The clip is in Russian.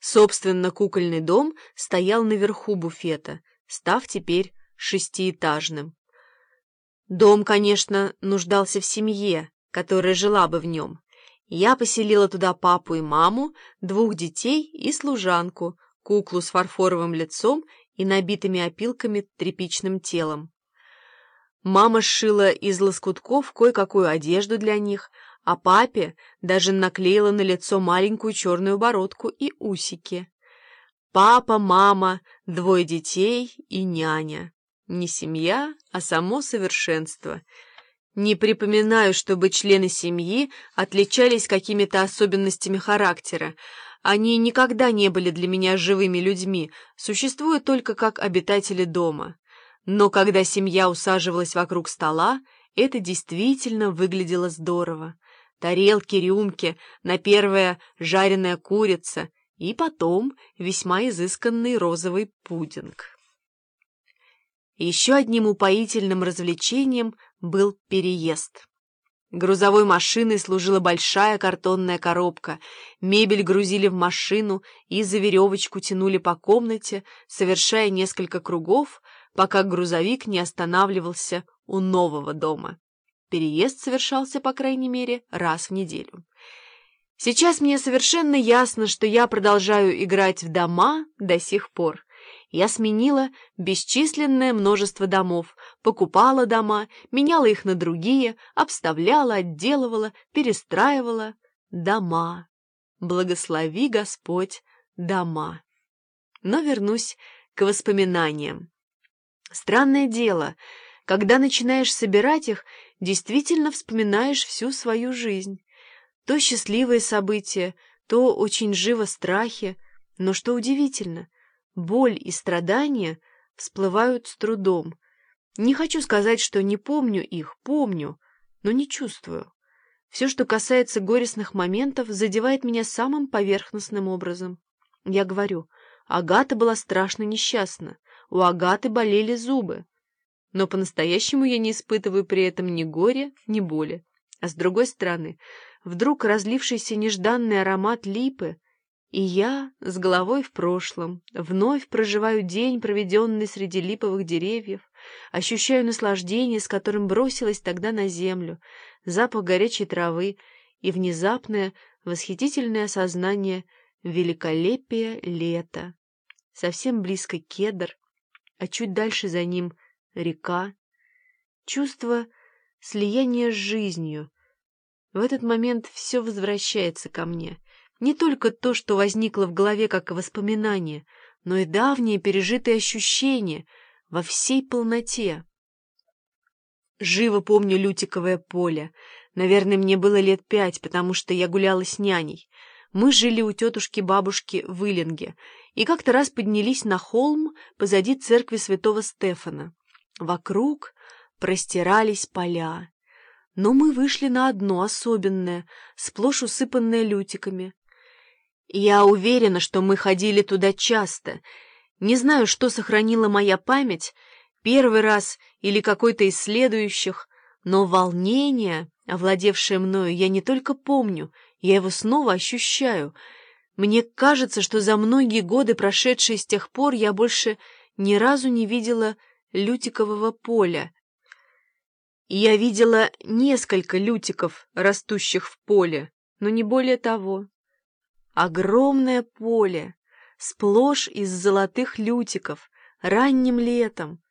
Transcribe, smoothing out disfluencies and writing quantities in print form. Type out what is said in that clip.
Собственно, кукольный дом стоял наверху буфета, став теперь шестиэтажным. Дом, конечно, нуждался в семье, которая жила бы в нем. Я поселила туда папу и маму, 2 детей и служанку, куклу с фарфоровым лицом и набитыми опилками тряпичным телом. Мама сшила из лоскутков кое-какую одежду для них, а папе даже наклеила на лицо маленькую черную бородку и усики. Папа, мама, 2 детей и няня. Не семья, а само совершенство. Не припоминаю, чтобы члены семьи отличались какими-то особенностями характера. Они никогда не были для меня живыми людьми, существуют только как обитатели дома. Но когда семья усаживалась вокруг стола, это действительно выглядело здорово. Тарелки, рюмки, на первое жареная курица и потом весьма изысканный розовый пудинг. Еще одним упоительным развлечением был переезд. Грузовой машиной служила большая картонная коробка, мебель грузили в машину и за веревочку тянули по комнате, совершая несколько кругов, пока грузовик не останавливался у нового дома. Переезд совершался, по крайней мере, раз в неделю. Сейчас мне совершенно ясно, что я продолжаю играть в дома до сих пор. Я сменила бесчисленное множество домов, покупала дома, меняла их на другие, обставляла, отделывала, перестраивала. Дома. Благослови Господь дома. Но вернусь к воспоминаниям. Странное дело, когда начинаешь собирать их, действительно вспоминаешь всю свою жизнь. То счастливые события, то очень живо страхи, но что удивительно, боль и страдания всплывают с трудом. Не хочу сказать, что не помню их, помню, но не чувствую. Все, что касается горестных моментов, задевает меня самым поверхностным образом. Я говорю, Агата была страшно несчастна, у Агаты болели зубы. Но по-настоящему я не испытываю при этом ни горя, ни боли. А с другой стороны, вдруг разлившийся нежданный аромат липы, и я, с головой в прошлом, вновь проживаю день, проведенный среди липовых деревьев, ощущаю наслаждение, с которым бросилась тогда на землю, запах горячей травы и внезапное, восхитительное осознание великолепия лета. Совсем близко кедр, а чуть дальше за ним река. Чувство слияния с жизнью. В этот момент все возвращается ко мне. Не только то, что возникло в голове как воспоминание, но и давние пережитые ощущения во всей полноте. Живо помню Лютиковое поле. Наверное, мне было лет 5, потому что я гуляла с няней. Мы жили у тетушки-бабушки в Илинге и как-то раз поднялись на холм позади церкви святого Стефана. Вокруг простирались поля. Но мы вышли на одно особенное, сплошь усыпанное лютиками. Я уверена, что мы ходили туда часто. Не знаю, что сохранила моя память, первый раз или какой-то из следующих, но волнение, овладевшее мною, я не только помню, я его снова ощущаю. Мне кажется, что за многие годы, прошедшие с тех пор, я больше ни разу не видела лютикового поля. Я видела несколько лютиков, растущих в поле, но не более того. Огромное поле, сплошь из золотых лютиков, ранним летом,